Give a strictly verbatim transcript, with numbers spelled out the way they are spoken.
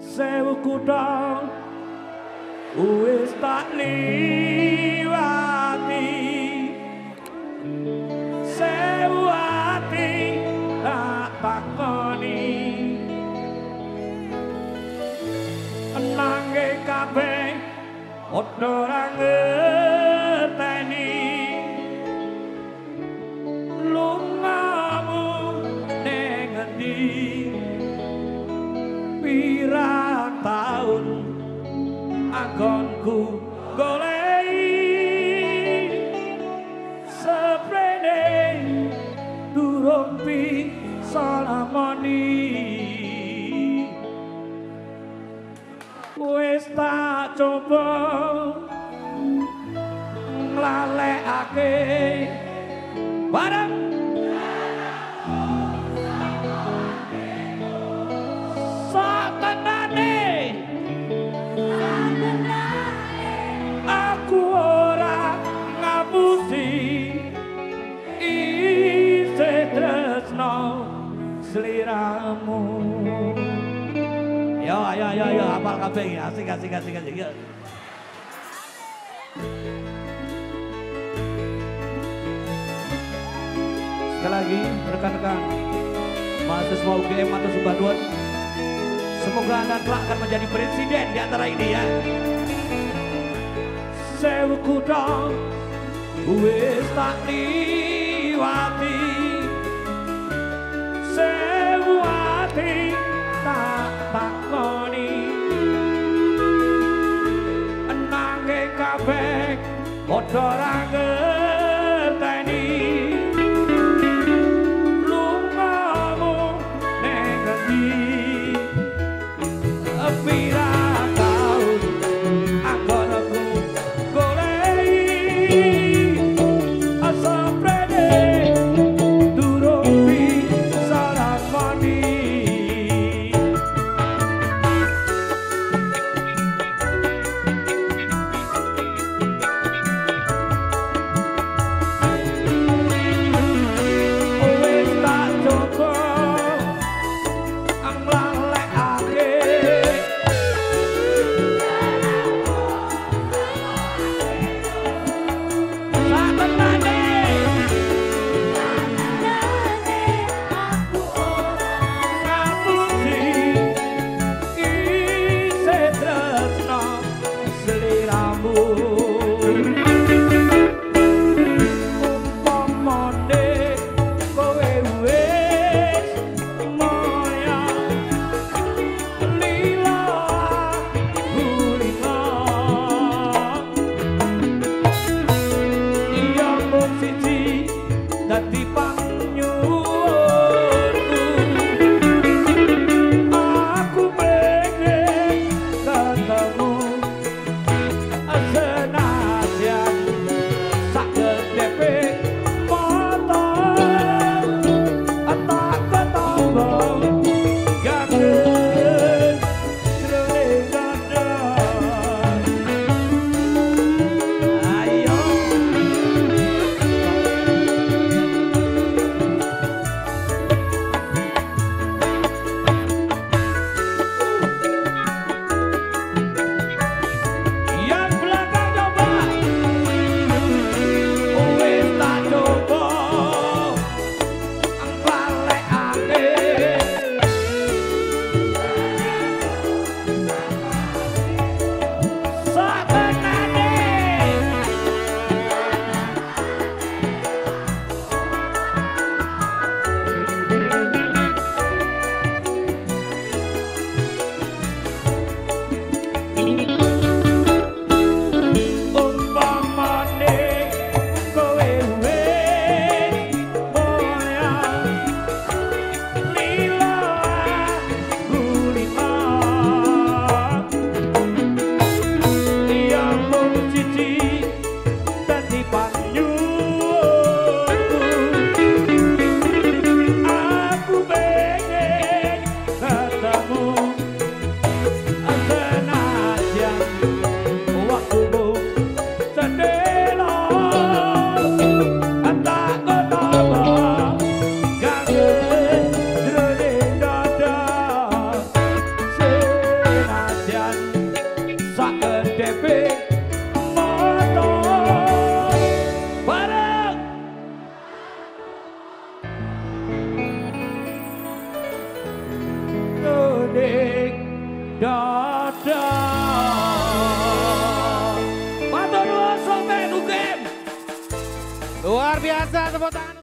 sewu kutha wis tak liwati sewu ati tak takoni nangge kabeh padha ra ngerteni lungamu ning endi pirang taun anggonku goleki seprene durung bisa namoni wis tak coba nglalekake bareng satenane aku ora ngapusi isih tresno sliramu. Yo ayo ayo ayo hafal kabeh iki asik asik asik asik ya. Sekali lagi rekan-rekan mahasiswa U G M atau Subadon, semoga Anda kelak akan menjadi presiden di antara ini ya. Sewu kutha wis tak liwati sewu ati tak takoni nanging kabeh padha ra ngerteni lungamu ning endi pirang taun anggonku goleki saprene durung bisa lakoni. dada. Matur nuwun sampeyan U G M. Luar biasa tepuk tangan.